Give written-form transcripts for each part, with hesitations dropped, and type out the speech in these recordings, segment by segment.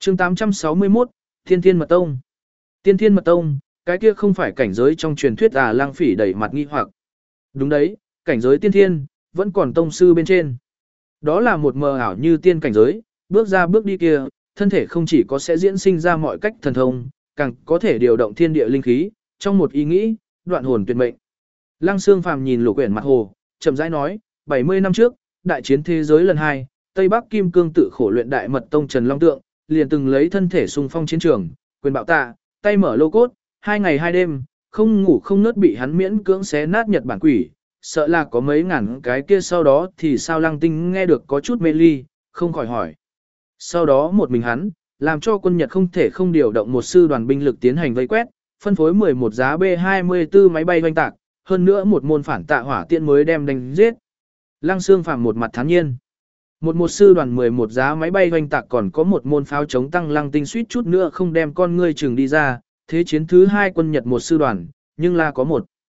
chương 861, Tiên Thiên Mật Tông. Tiên Thiên Mật Tông, cái kia không phải cảnh giới trong truyền thuyết à? Lăng Phỉ đẩy mặt nghi hoặc. Đúng đấy, cảnh giới tiên thiên, vẫn còn tông sư bên trên. Đó là một mờ ảo như tiên cảnh giới, bước ra bước đi kia, thân thể không chỉ có sẽ diễn sinh ra mọi cách thần thông, càng có thể điều động thiên địa linh khí, trong một ý nghĩ, đoạn hồn tuyệt mệnh. Lăng Xương Phàm nhìn Lục Uyển mặt hồ, chậm rãi nói, 70 năm trước, đại chiến thế giới lần 2, Tây Bắc Kim Cương tự khổ luyện đại mật tông Trần Long Tượng, liền từng lấy thân thể xung phong chiến trường, quyền bạo tạ, tay mở lô cốt, 2 ngày 2 đêm, không ngủ không nớt bị hắn miễn cưỡng xé nát Nhật Bản quỷ, sợ là có mấy ngàn cái kia. Sau đó thì sao? Lăng Tinh nghe được có chút mê ly, không khỏi hỏi. Sau đó một mình hắn, làm cho quân Nhật không thể không điều động một sư đoàn binh lực tiến hành vây quét, phân phối 11 giá B-24 máy bay hoành tạc, hơn nữa một môn phản tạ hỏa tiễn mới đem đánh giết. Lăng Xương Phàm một mặt thản nhiên. Một sư đoàn 11 giá máy bay hoành tạc còn có một môn pháo chống tăng. Lăng Tinh suýt chút nữa không đem con ngươi chừng đi ra. Thế chiến thứ 2 quân Nhật một sư đoàn, nhưng là có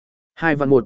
2 vạn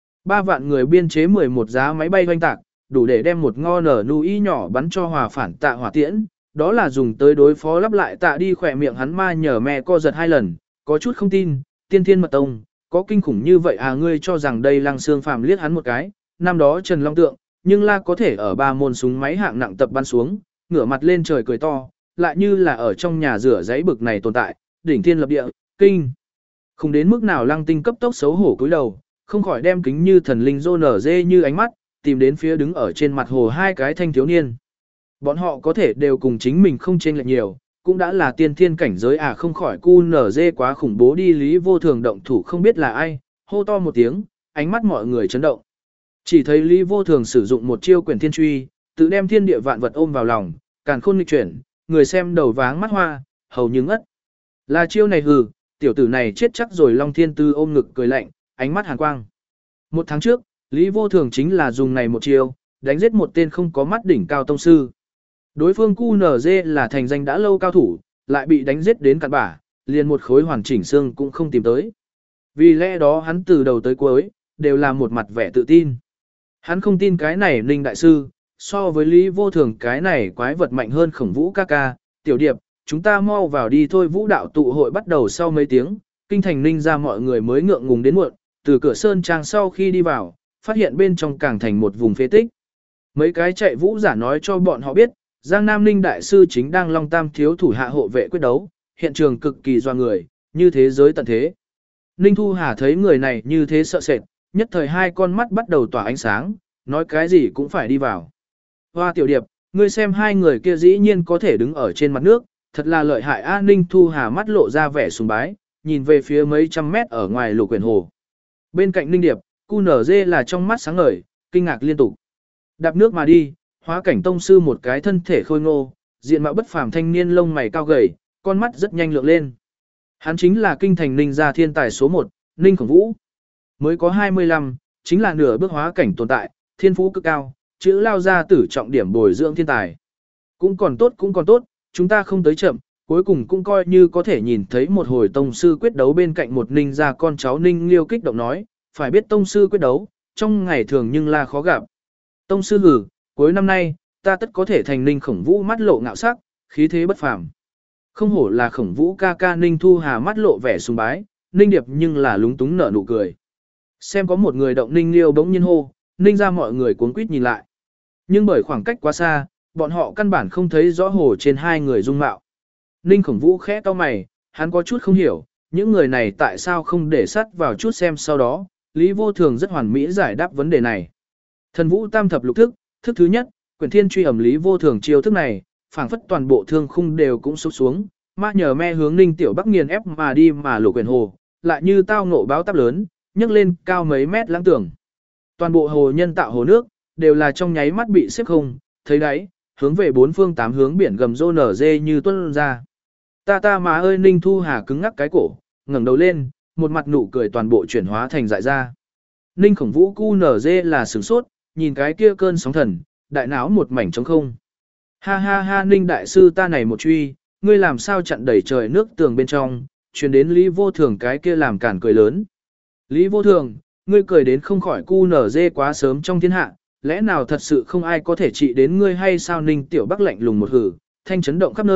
3 vạn người biên chế 11 giá máy bay hoành tạc, đủ để đem một ngo nở nui nhỏ bắn cho hòa phản tạ hỏa tiễn. Đó là dùng tới đối phó lắp lại tạ đi. Khỏe miệng hắn ma nhờ me co giật 2 lần, có chút không tin. Tiên Thiên Mật Tông, có kinh khủng như vậy à? Ngươi cho rằng đây? Lăng Xương Phàm liếc hắn một cái. Năm đó Trần Long Tượng, nhưng là có thể ở 3 môn súng máy hạng nặng tập bắn xuống, ngửa mặt lên trời cười to, lại như là ở trong nhà rửa giấy bực này tồn tại, đỉnh thiên lập địa, kinh. Không đến mức nào. Lăng Tinh cấp tốc xấu hổ cúi đầu, không khỏi đem kính như thần linh rô nở dê như ánh mắt, tìm đến phía đứng ở trên mặt hồ 2 cái thanh thiếu niên. Bọn họ có thể đều cùng chính mình không chênh lệch nhiều, cũng đã là tiên thiên cảnh giới à? Không khỏi cu nở dê quá khủng bố đi. Lý Vô Thường động thủ không biết là ai, hô to một tiếng, ánh mắt mọi người chấn động. Chỉ thấy Lý Vô Thường sử dụng một chiêu quyển thiên truy, tự đem thiên địa vạn vật ôm vào lòng, càn khôn nghịch chuyển, người xem đầu váng mắt hoa, hầu như ngất. Là chiêu này hừ, tiểu tử này chết chắc rồi. Long Thiên Tư ôm ngực cười lạnh, ánh mắt hàn quang. 1 tháng trước, Lý Vô Thường chính là dùng này một chiêu, đánh giết một tên không có mắt đỉnh cao tông sư. Đối phương QNZ là thành danh đã lâu cao thủ, lại bị đánh giết đến cạn bã, liền một khối hoàn chỉnh xương cũng không tìm tới. Vì lẽ đó hắn từ đầu tới cuối, đều là một mặt vẻ tự tin. Hắn không tin cái này Ninh đại sư, so với Lý Vô Thường cái này quái vật mạnh hơn Khổng Vũ ca ca. Tiểu Điệp, chúng ta mau vào đi thôi. Vũ đạo tụ hội bắt đầu sau mấy tiếng, kinh thành Ninh ra mọi người mới ngượng ngùng đến muộn, từ cửa sơn trang sau khi đi vào, phát hiện bên trong càng thành một vùng phế tích. Mấy cái chạy vũ giả nói cho bọn họ biết, Giang Nam Ninh đại sư chính đang Long Tam thiếu thủ hạ hộ vệ quyết đấu, hiện trường cực kỳ doa người, như thế giới tận thế. Ninh Thu Hà thấy người này như thế sợ sệt, nhất thời 2 con mắt bắt đầu tỏa ánh sáng, nói cái gì cũng phải đi vào. Hoa Tiểu Điệp, ngươi xem 2 người kia dĩ nhiên có thể đứng ở trên mặt nước, thật là lợi hại a. Ninh Thu Hà mắt lộ ra vẻ sùng bái, nhìn về phía mấy trăm mét ở ngoài Lục Uyển hồ. Bên cạnh Ninh Điệp, QNZ là trong mắt sáng ngời, kinh ngạc liên tục. Đạp nước mà đi, hóa cảnh tông sư một cái thân thể khôi ngô, diện mạo bất phàm thanh niên lông mày cao gầy, con mắt rất nhanh lượng lên. Hắn chính là kinh thành Ninh gia thiên tài số 1, Ninh Khổng Vũ. Mới có 25, chính là nửa bước hóa cảnh tồn tại, thiên phú cực cao, chữ lao ra tử trọng điểm bồi dưỡng thiên tài. Cũng còn tốt, chúng ta không tới chậm, cuối cùng cũng coi như có thể nhìn thấy một hồi tông sư quyết đấu. Bên cạnh một Ninh gia con cháu Ninh Liêu kích động nói, phải biết tông sư quyết đấu, trong ngày thường nhưng là khó gặp. Tông sư hử, cuối năm nay, ta tất có thể thành Ninh Khổng Vũ mắt lộ ngạo sắc, khí thế bất phàm. Không hổ là Khổng Vũ ca ca. Ninh Thu Hà mắt lộ vẻ sùng bái, Ninh Điệp nhưng là lúng túng nở nụ cười. Xem có một người động, Ninh Liêu bỗng nhiên hô, Ninh ra mọi người cuống quýt nhìn lại. Nhưng bởi khoảng cách quá xa, bọn họ căn bản không thấy rõ hồ trên 2 người dung mạo. Ninh Khổng Vũ khẽ cau mày, hắn có chút không hiểu, những người này tại sao không để sắt vào chút xem. Sau đó, Lý Vô Thường rất hoàn mỹ giải đáp vấn đề này. Thần Vũ tam thập lục thức, thức thứ nhất, quyển thiên truy ẩm. Lý Vô Thường chiêu thức này, phảng phất toàn bộ thương khung đều cũng sụp xuống, ma nhờ me hướng Ninh Tiểu Bắc nghiền ép mà đi. Mà Lục Uyển hồ, lại như tao ngộ báo táp lớn, nhấc lên cao mấy mét lãng tường. Toàn bộ hồ nhân tạo hồ nước, đều là trong nháy mắt bị xếp không, thấy đáy, hướng về 4 phương 8 hướng biển gầm rô nở dê như tuôn ra. Ta má ơi. Ninh Thu Hà cứng ngắc cái cổ, ngẩng đầu lên, một mặt nụ cười toàn bộ chuyển hóa thành dại ra. Ninh Khổng Vũ QNZ là sửng sốt, nhìn cái kia cơn sóng thần, đại não một mảnh trống không. Ha ha ha, Ninh đại sư ta này một truy, ngươi làm sao chặn đẩy trời nước tường bên trong, truyền đến Lý Vô Thường cái kia làm cản cười lớn. Lý Vô Thường, ngươi cười đến không khỏi QNZ quá sớm trong thiên hạ, lẽ nào thật sự không ai có thể trị đến ngươi hay sao? Ninh Tiểu Bắc lạnh lùng một hử, thanh chấn động khắp nơi,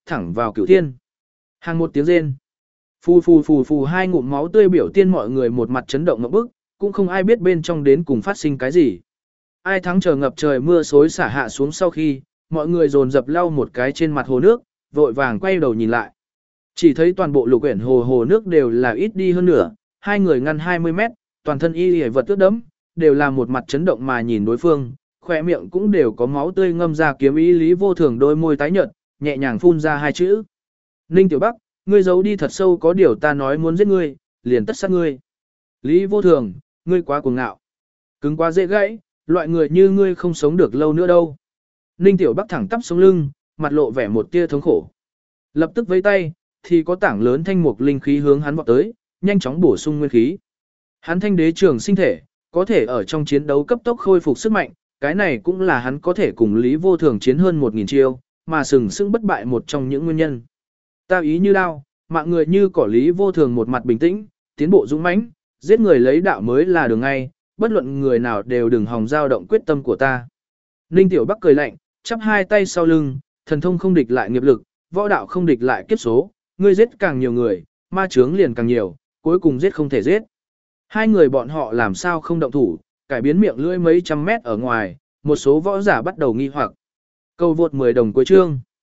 thẳng vào cửu thiên. Hàng một tiếng rên. Phù phù phù phù hai ngụm máu tươi biểu tiên mọi người một mặt chấn động ngập bức, cũng không ai biết bên trong đến cùng phát sinh cái gì. Ai thắng chờ ngập trời mưa xối xả hạ xuống sau khi, mọi người dồn dập lau một cái trên mặt hồ nước, vội vàng quay đầu nhìn lại. Chỉ thấy toàn bộ lục quyển hồ nước đều là ít đi hơn nửa, hai người ngăn 20 mét, toàn thân y hề vật ướt đẫm, đều là một mặt chấn động mà nhìn đối phương, khỏe miệng cũng đều có máu tươi ngâm ra kiếm ý Lý Vô Thường đôi môi tái nhợt, nhẹ nhàng phun ra hai chữ. Ninh Tiểu Bắc, ngươi giấu đi thật sâu có điều ta nói muốn giết ngươi, liền tất sát ngươi. Lý Vô Thường, ngươi quá cuồng ngạo. Cứng quá dễ gãy, loại người như ngươi không sống được lâu nữa đâu. Ninh Tiểu Bắc thẳng tắp sống lưng, mặt lộ vẻ một tia thống khổ. Lập tức vẫy tay, thì có tảng lớn thanh mục linh khí hướng hắn vọt tới, nhanh chóng bổ sung nguyên khí. Hắn thanh đế trường sinh thể, có thể ở trong chiến đấu cấp tốc khôi phục sức mạnh, cái này cũng là hắn có thể cùng Lý Vô Thường chiến hơn 1000 chiêu, mà sừng sững bất bại một trong những nguyên nhân. Ta ý như đao, mạng người như cỏ. Lý Vô Thường một mặt bình tĩnh, tiến bộ dũng mãnh, giết người lấy đạo mới là đường ngay, bất luận người nào đều đừng hòng dao động quyết tâm của ta. Ninh Tiểu Bắc cười lạnh, chắp hai tay sau lưng, thần thông không địch lại nghiệp lực, võ đạo không địch lại kiếp số, ngươi giết càng nhiều người, ma chướng liền càng nhiều, cuối cùng giết không thể giết. Hai người bọn họ làm sao không động thủ, cải biến miệng lưỡi mấy trăm mét ở ngoài, một số võ giả bắt đầu nghi hoặc. Câu vượt 10 đồng cuối chương.